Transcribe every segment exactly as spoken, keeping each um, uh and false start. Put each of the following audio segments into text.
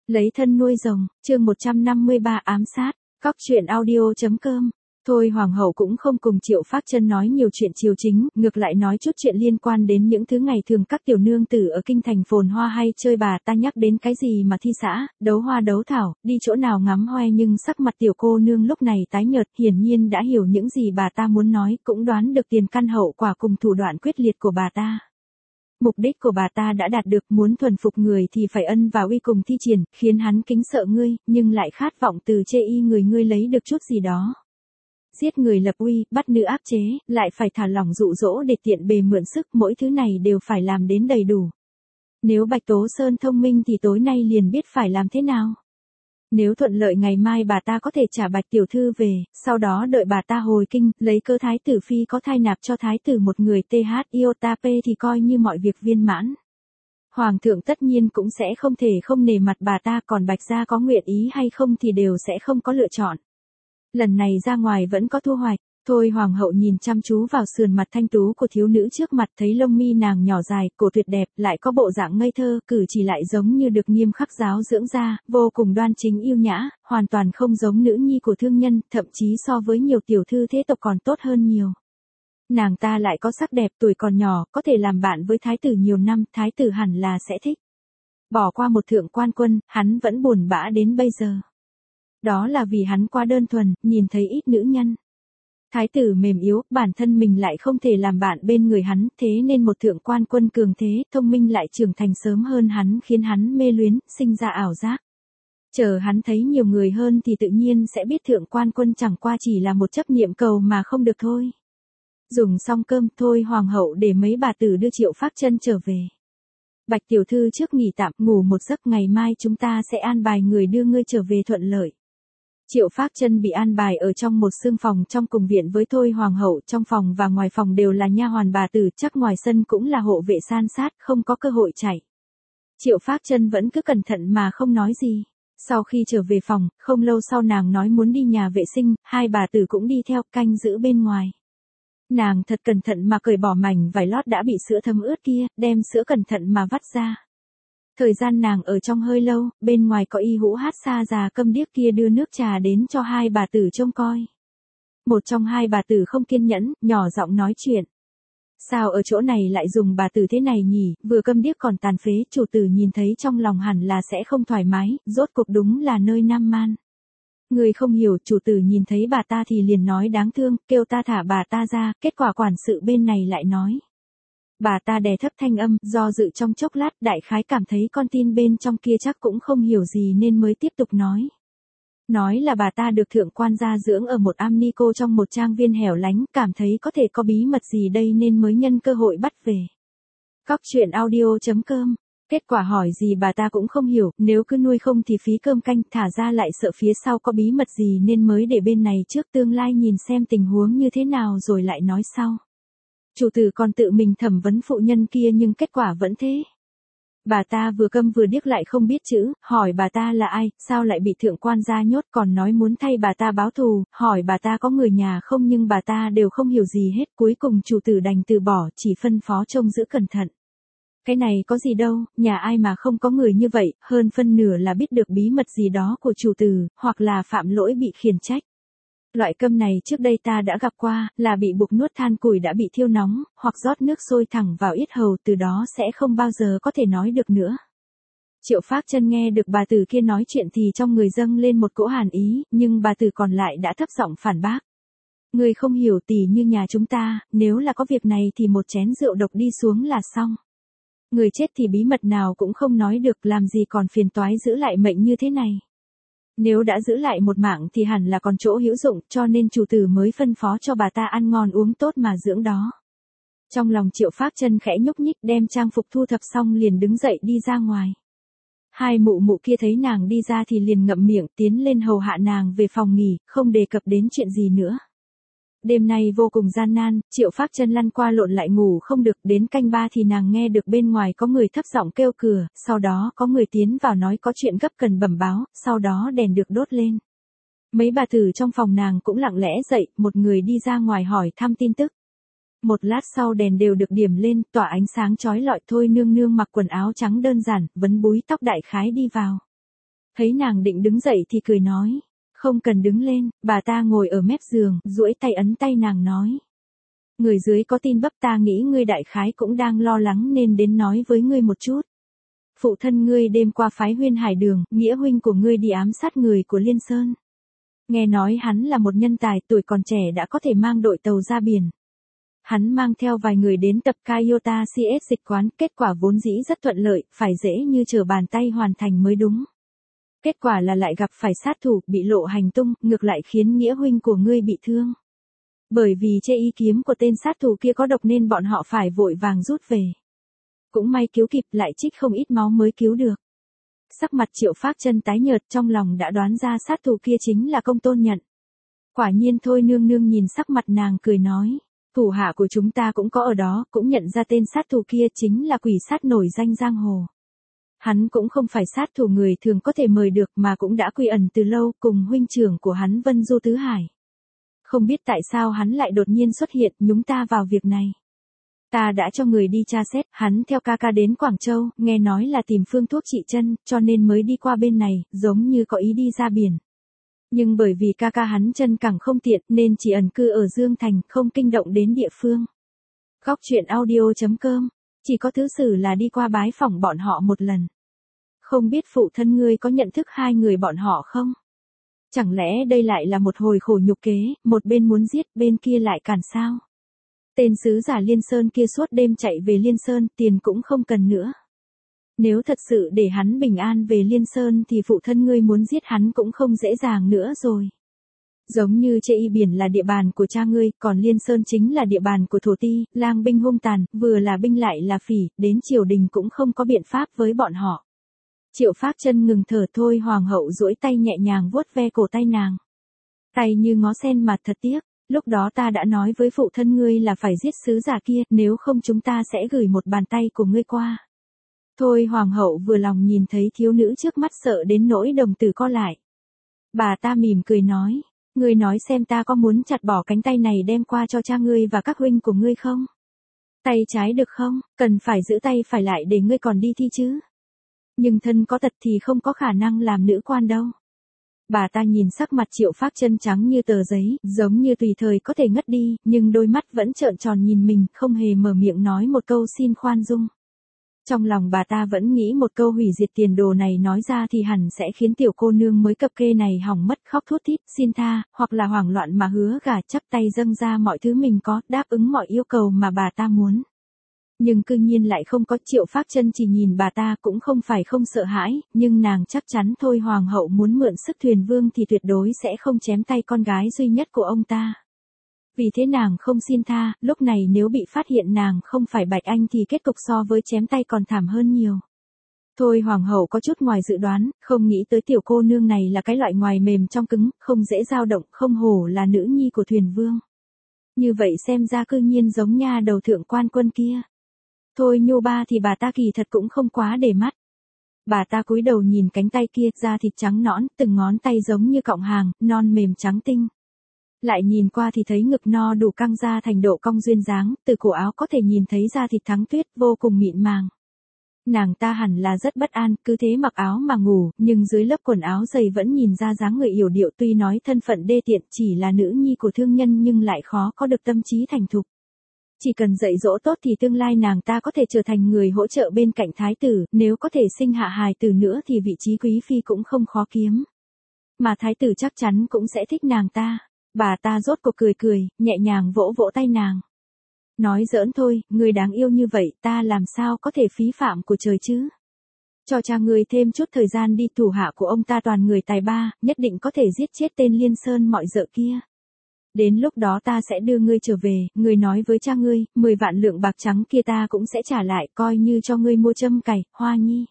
Lấy thân nuôi rồng, chương một trăm năm mươi ba ám sát, cóc truyện audio.com. Thôi hoàng hậu cũng không cùng Triệu Phác Chân nói nhiều chuyện triều chính, ngược lại nói chút chuyện liên quan đến những thứ ngày thường các tiểu nương tử ở kinh thành phồn hoa hay chơi bà ta nhắc đến cái gì mà thi xã, đấu hoa đấu thảo, đi chỗ nào ngắm hoe, nhưng sắc mặt tiểu cô nương lúc này tái nhợt, hiển nhiên đã hiểu những gì bà ta muốn nói, cũng đoán được tiền căn hậu quả cùng thủ đoạn quyết liệt của bà ta. Mục đích của bà ta đã đạt được, muốn thuần phục người thì phải ân và uy cùng thi triển, khiến hắn kính sợ ngươi, nhưng lại khát vọng từ chê y người ngươi lấy được chút gì đó. Giết người lập uy, bắt nữ áp chế, lại phải thả lỏng dụ dỗ để tiện bề mượn sức, mỗi thứ này đều phải làm đến đầy đủ. Nếu Bạch Tố Sơn thông minh thì tối nay liền biết phải làm thế nào. Nếu thuận lợi ngày mai bà ta có thể trả Bạch tiểu thư về, sau đó đợi bà ta hồi kinh, lấy cơ thái tử phi có thai nạp cho thái tử một người th iota p thì coi như mọi việc viên mãn. Hoàng thượng tất nhiên cũng sẽ không thể không nể mặt bà ta, còn Bạch gia có nguyện ý hay không thì đều sẽ không có lựa chọn. Lần này ra ngoài vẫn có thu hoạch. Thôi hoàng hậu nhìn chăm chú vào sườn mặt thanh tú của thiếu nữ trước mặt, thấy lông mi nàng nhỏ dài, cổ tuyệt đẹp, lại có bộ dạng ngây thơ, cử chỉ lại giống như được nghiêm khắc giáo dưỡng ra, vô cùng đoan chính yêu nhã, hoàn toàn không giống nữ nhi của thương nhân, thậm chí so với nhiều tiểu thư thế tộc còn tốt hơn nhiều. Nàng ta lại có sắc đẹp, tuổi còn nhỏ, có thể làm bạn với thái tử nhiều năm, thái tử hẳn là sẽ thích. Bỏ qua một thượng quan quân, hắn vẫn buồn bã đến bây giờ. Đó là vì hắn quá đơn thuần, nhìn thấy ít nữ nhân. Thái tử mềm yếu, bản thân mình lại không thể làm bạn bên người hắn, thế nên một thượng quan quân cường thế, thông minh lại trưởng thành sớm hơn hắn, khiến hắn mê luyến, sinh ra ảo giác. Chờ hắn thấy nhiều người hơn thì tự nhiên sẽ biết thượng quan quân chẳng qua chỉ là một chấp niệm cầu mà không được thôi. Dùng xong cơm, Thôi hoàng hậu để mấy bà tử đưa Triệu Phác Chân trở về. Bạch tiểu thư trước nghỉ tạm, ngủ một giấc, ngày mai chúng ta sẽ an bài người đưa ngươi trở về thuận lợi. Triệu Phác Chân bị an bài ở trong một xương phòng trong cùng viện với Thôi hoàng hậu, trong phòng và ngoài phòng đều là nha hoàn bà tử, chắc ngoài sân cũng là hộ vệ san sát, không có cơ hội chạy. Triệu Phác Chân vẫn cứ cẩn thận mà không nói gì. Sau khi trở về phòng, không lâu sau nàng nói muốn đi nhà vệ sinh, hai bà tử cũng đi theo, canh giữ bên ngoài. Nàng thật cẩn thận mà cởi bỏ mảnh vải lót đã bị sữa thấm ướt kia, đem sữa cẩn thận mà vắt ra. Thời gian nàng ở trong hơi lâu, bên ngoài có y hũ hát xa già câm điếc kia đưa nước trà đến cho hai bà tử trông coi. Một trong hai bà tử không kiên nhẫn, nhỏ giọng nói chuyện. Sao ở chỗ này lại dùng bà tử thế này nhỉ, vừa câm điếc còn tàn phế, chủ tử nhìn thấy trong lòng hẳn là sẽ không thoải mái, rốt cuộc đúng là nơi nam man. Người không hiểu, chủ tử nhìn thấy bà ta thì liền nói đáng thương, kêu ta thả bà ta ra, kết quả quản sự bên này lại nói. Bà ta đè thấp thanh âm, do dự trong chốc lát, đại khái cảm thấy con tin bên trong kia chắc cũng không hiểu gì nên mới tiếp tục nói. Nói là bà ta được thượng quan gia dưỡng ở một am ni cô trong một trang viên hẻo lánh, cảm thấy có thể có bí mật gì đây nên mới nhân cơ hội bắt về. Cóc truyện audio.com. Kết quả hỏi gì bà ta cũng không hiểu, nếu cứ nuôi không thì phí cơm canh, thả ra lại sợ phía sau có bí mật gì nên mới để bên này trước, tương lai nhìn xem tình huống như thế nào rồi lại nói sau. Chủ tử còn tự mình thẩm vấn phụ nhân kia nhưng kết quả vẫn thế. Bà ta vừa câm vừa điếc lại không biết chữ, hỏi bà ta là ai, sao lại bị thượng quan gia nhốt, còn nói muốn thay bà ta báo thù, hỏi bà ta có người nhà không nhưng bà ta đều không hiểu gì hết, cuối cùng chủ tử đành từ bỏ, chỉ phân phó trông giữ cẩn thận. Cái này có gì đâu, nhà ai mà không có người như vậy, hơn phân nửa là biết được bí mật gì đó của chủ tử, hoặc là phạm lỗi bị khiển trách. Loại câm này trước đây ta đã gặp qua, là bị buộc nuốt than củi đã bị thiêu nóng, hoặc rót nước sôi thẳng vào yết hầu, từ đó sẽ không bao giờ có thể nói được nữa. Triệu Phác Chân nghe được bà tử kia nói chuyện thì trong người dâng lên một cỗ hàn ý, nhưng bà tử còn lại đã thấp giọng phản bác. Người không hiểu, tỷ như nhà chúng ta, nếu là có việc này thì một chén rượu độc đi xuống là xong. Người chết thì bí mật nào cũng không nói được, làm gì còn phiền toái giữ lại mệnh như thế này. Nếu đã giữ lại một mạng thì hẳn là còn chỗ hữu dụng, cho nên chủ tử mới phân phó cho bà ta ăn ngon uống tốt mà dưỡng đó. Trong lòng Triệu Phác Chân khẽ nhúc nhích, đem trang phục thu thập xong liền đứng dậy đi ra ngoài. Hai mụ mụ kia thấy nàng đi ra thì liền ngậm miệng, tiến lên hầu hạ nàng về phòng nghỉ, không đề cập đến chuyện gì nữa. Đêm nay vô cùng gian nan, Triệu Phác Chân lăn qua lộn lại ngủ không được, đến canh ba thì nàng nghe được bên ngoài có người thấp giọng kêu cửa, sau đó có người tiến vào nói có chuyện gấp cần bẩm báo, sau đó đèn được đốt lên. Mấy bà tử trong phòng nàng cũng lặng lẽ dậy, một người đi ra ngoài hỏi thăm tin tức. Một lát sau đèn đều được điểm lên, tỏa ánh sáng chói lọi. Thôi nương nương mặc quần áo trắng đơn giản, vấn búi tóc đại khái đi vào. Thấy nàng định đứng dậy thì cười nói. Không cần đứng lên, bà ta ngồi ở mép giường, duỗi tay ấn tay nàng nói. Người dưới có tin bấp ta nghĩ ngươi đại khái cũng đang lo lắng nên đến nói với ngươi một chút. Phụ thân ngươi đêm qua phái Huyên Hải Đường, nghĩa huynh của ngươi đi ám sát người của Liên Sơn. Nghe nói hắn là một nhân tài tuổi còn trẻ đã có thể mang đội tàu ra biển. Hắn mang theo vài người đến tập Kaiota xê ét dịch quán, kết quả vốn dĩ rất thuận lợi, phải dễ như trở bàn tay hoàn thành mới đúng. Kết quả là lại gặp phải sát thủ, bị lộ hành tung, ngược lại khiến nghĩa huynh của ngươi bị thương. Bởi vì chê y kiếm của tên sát thủ kia có độc nên bọn họ phải vội vàng rút về. Cũng may cứu kịp, lại trích không ít máu mới cứu được. Sắc mặt Triệu Phác Chân tái nhợt, trong lòng đã đoán ra sát thủ kia chính là Công Tôn Nhận. Quả nhiên thôi nương nương nhìn sắc mặt nàng cười nói. Thủ hạ của chúng ta cũng có ở đó, cũng nhận ra tên sát thủ kia chính là quỷ sát nổi danh giang hồ. Hắn cũng không phải sát thủ người thường có thể mời được mà cũng đã quy ẩn từ lâu cùng huynh trưởng của hắn Vân Du Tứ Hải. Không biết tại sao hắn lại đột nhiên xuất hiện nhúng ta vào việc này. Ta đã cho người đi tra xét, hắn theo ca ca đến Quảng Châu, nghe nói là tìm phương thuốc trị chân, cho nên mới đi qua bên này, giống như có ý đi ra biển. Nhưng bởi vì ca ca hắn chân cẳng không tiện nên chỉ ẩn cư ở Dương Thành, không kinh động đến địa phương. Góc truyện audio chấm com, chỉ có thứ sử là đi qua bái phỏng bọn họ một lần. Không biết phụ thân ngươi có nhận thức hai người bọn họ không? Chẳng lẽ đây lại là một hồi khổ nhục kế, một bên muốn giết, bên kia lại cản sao? Tên sứ giả Liên Sơn kia suốt đêm chạy về Liên Sơn, tiền cũng không cần nữa. Nếu thật sự để hắn bình an về Liên Sơn thì phụ thân ngươi muốn giết hắn cũng không dễ dàng nữa rồi. Giống như chê y biển là địa bàn của cha ngươi, còn Liên Sơn chính là địa bàn của thổ ti, lang binh hung tàn, vừa là binh lại là phỉ, đến triều đình cũng không có biện pháp với bọn họ. Triệu Phác Chân ngừng thở thôi hoàng hậu duỗi tay nhẹ nhàng vuốt ve cổ tay nàng. Tay như ngó sen mà thật tiếc, lúc đó ta đã nói với phụ thân ngươi là phải giết sứ giả kia, nếu không chúng ta sẽ gửi một bàn tay của ngươi qua. Thôi hoàng hậu vừa lòng nhìn thấy thiếu nữ trước mắt sợ đến nỗi đồng tử co lại. Bà ta mỉm cười nói, ngươi nói xem ta có muốn chặt bỏ cánh tay này đem qua cho cha ngươi và các huynh của ngươi không? Tay trái được không, cần phải giữ tay phải lại để ngươi còn đi thi chứ. Nhưng thân có tật thì không có khả năng làm nữ quan đâu. Bà ta nhìn sắc mặt Triệu Phác Chân trắng như tờ giấy, giống như tùy thời có thể ngất đi, nhưng đôi mắt vẫn trợn tròn nhìn mình, không hề mở miệng nói một câu xin khoan dung. Trong lòng bà ta vẫn nghĩ một câu hủy diệt tiền đồ này nói ra thì hẳn sẽ khiến tiểu cô nương mới cập kê này hỏng mất khóc thút thít, xin tha, hoặc là hoảng loạn mà hứa gả chắp tay dâng ra mọi thứ mình có, đáp ứng mọi yêu cầu mà bà ta muốn. Nhưng cư nhiên lại không có. Triệu Phác Chân chỉ nhìn bà ta cũng không phải không sợ hãi, nhưng nàng chắc chắn thôi hoàng hậu muốn mượn sức Thuyền Vương thì tuyệt đối sẽ không chém tay con gái duy nhất của ông ta. Vì thế nàng không xin tha, lúc này nếu bị phát hiện nàng không phải Bạch Anh thì kết cục so với chém tay còn thảm hơn nhiều. Thôi hoàng hậu có chút ngoài dự đoán, không nghĩ tới tiểu cô nương này là cái loại ngoài mềm trong cứng, không dễ dao động, không hổ là nữ nhi của Thuyền Vương. Như vậy xem ra cư nhiên giống nha đầu thượng quan quân kia. Thôi nhô ba thì bà ta kỳ thật cũng không quá để mắt. Bà ta cúi đầu nhìn cánh tay kia, da thịt trắng nõn, từng ngón tay giống như cọng hàng, non mềm trắng tinh. Lại nhìn qua thì thấy ngực no đủ căng ra thành độ cong duyên dáng, từ cổ áo có thể nhìn thấy da thịt thắng tuyết, vô cùng mịn màng. Nàng ta hẳn là rất bất an, cứ thế mặc áo mà ngủ, nhưng dưới lớp quần áo dày vẫn nhìn ra dáng người yểu điệu, tuy nói thân phận đê tiện, chỉ là nữ nhi của thương nhân nhưng lại khó có được tâm trí thành thục. Chỉ cần dạy dỗ tốt thì tương lai nàng ta có thể trở thành người hỗ trợ bên cạnh thái tử, nếu có thể sinh hạ hài tử nữa thì vị trí quý phi cũng không khó kiếm. Mà thái tử chắc chắn cũng sẽ thích nàng ta. Bà ta rốt cuộc cười cười, nhẹ nhàng vỗ vỗ tay nàng. Nói giỡn thôi, người đáng yêu như vậy, ta làm sao có thể phí phạm của trời chứ? Cho cha người thêm chút thời gian đi, thủ hạ của ông ta toàn người tài ba, nhất định có thể giết chết tên Liên Sơn mọi dợ kia. Đến lúc đó ta sẽ đưa ngươi trở về, ngươi nói với cha ngươi, mười vạn lượng bạc trắng kia ta cũng sẽ trả lại, coi như cho ngươi mua châm cài, hoa nhi.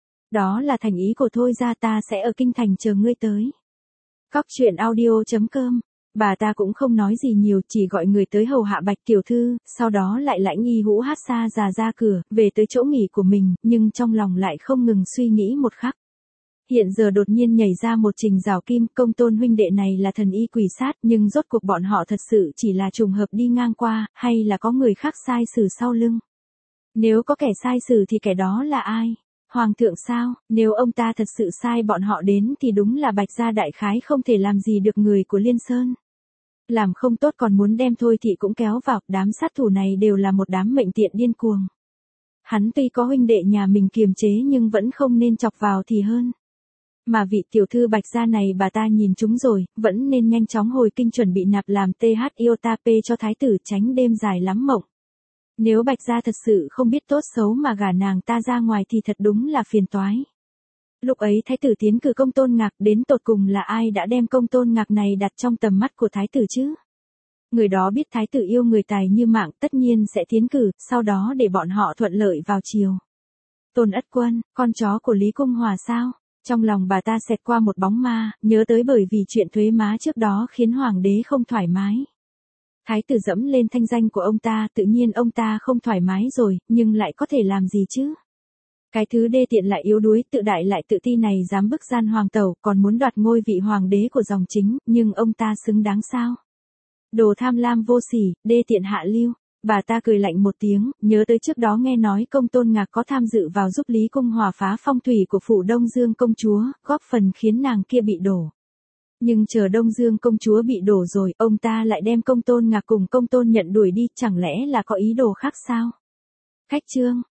Đó là thành ý của thôi ra, ta sẽ ở kinh thành chờ ngươi tới. Góc truyện audio chấm com. Bà ta cũng không nói gì nhiều, chỉ gọi người tới hầu hạ Bạch tiểu thư, sau đó lại lãnh y hũ hát xa già ra cửa, về tới chỗ nghỉ của mình, nhưng trong lòng lại không ngừng suy nghĩ một khắc. Hiện giờ đột nhiên nhảy ra một Trình Giảo Kim, Công Tôn huynh đệ này là thần y quỷ sát, nhưng rốt cuộc bọn họ thật sự chỉ là trùng hợp đi ngang qua, hay là có người khác sai sử sau lưng? Nếu có kẻ sai sử thì kẻ đó là ai? Hoàng thượng sao, nếu ông ta thật sự sai bọn họ đến thì đúng là Bạch gia đại khái không thể làm gì được người của Liên Sơn. Làm không tốt còn muốn đem Thôi Thị cũng kéo vào, đám sát thủ này đều là một đám mệnh tiện điên cuồng. Hắn tuy có huynh đệ nhà mình kiềm chế nhưng vẫn không nên chọc vào thì hơn. Mà vị tiểu thư Bạch gia này bà ta nhìn chúng rồi, vẫn nên nhanh chóng hồi kinh chuẩn bị nạp làm tê hát iota pê cho thái tử tránh đêm dài lắm mộng. Nếu Bạch gia thật sự không biết tốt xấu mà gả nàng ta ra ngoài thì thật đúng là phiền toái. Lúc ấy thái tử tiến cử Công Tôn Ngạc, đến tột cùng là ai đã đem Công Tôn Ngạc này đặt trong tầm mắt của thái tử chứ? Người đó biết thái tử yêu người tài như mạng, tất nhiên sẽ tiến cử, sau đó để bọn họ thuận lợi vào triều. Tôn Ất Quân, con chó của Lý Cung Hòa sao? Trong lòng bà ta xẹt qua một bóng ma, nhớ tới bởi vì chuyện thuế má trước đó khiến hoàng đế không thoải mái. Thái tử dẫm lên thanh danh của ông ta, tự nhiên ông ta không thoải mái rồi, nhưng lại có thể làm gì chứ? Cái thứ đê tiện lại yếu đuối, tự đại lại tự ti này dám bức gian hoàng tẩu, còn muốn đoạt ngôi vị hoàng đế của dòng chính, nhưng ông ta xứng đáng sao? Đồ tham lam vô sỉ, đê tiện hạ lưu. Bà ta cười lạnh một tiếng, nhớ tới trước đó nghe nói Công Tôn Ngạc có tham dự vào giúp Lý Cung Hòa phá phong thủy của phủ Đông Dương công chúa, góp phần khiến nàng kia bị đổ. Nhưng chờ Đông Dương công chúa bị đổ rồi, ông ta lại đem Công Tôn Ngạc cùng Công Tôn Nhận đuổi đi, chẳng lẽ là có ý đồ khác sao? Khách trương,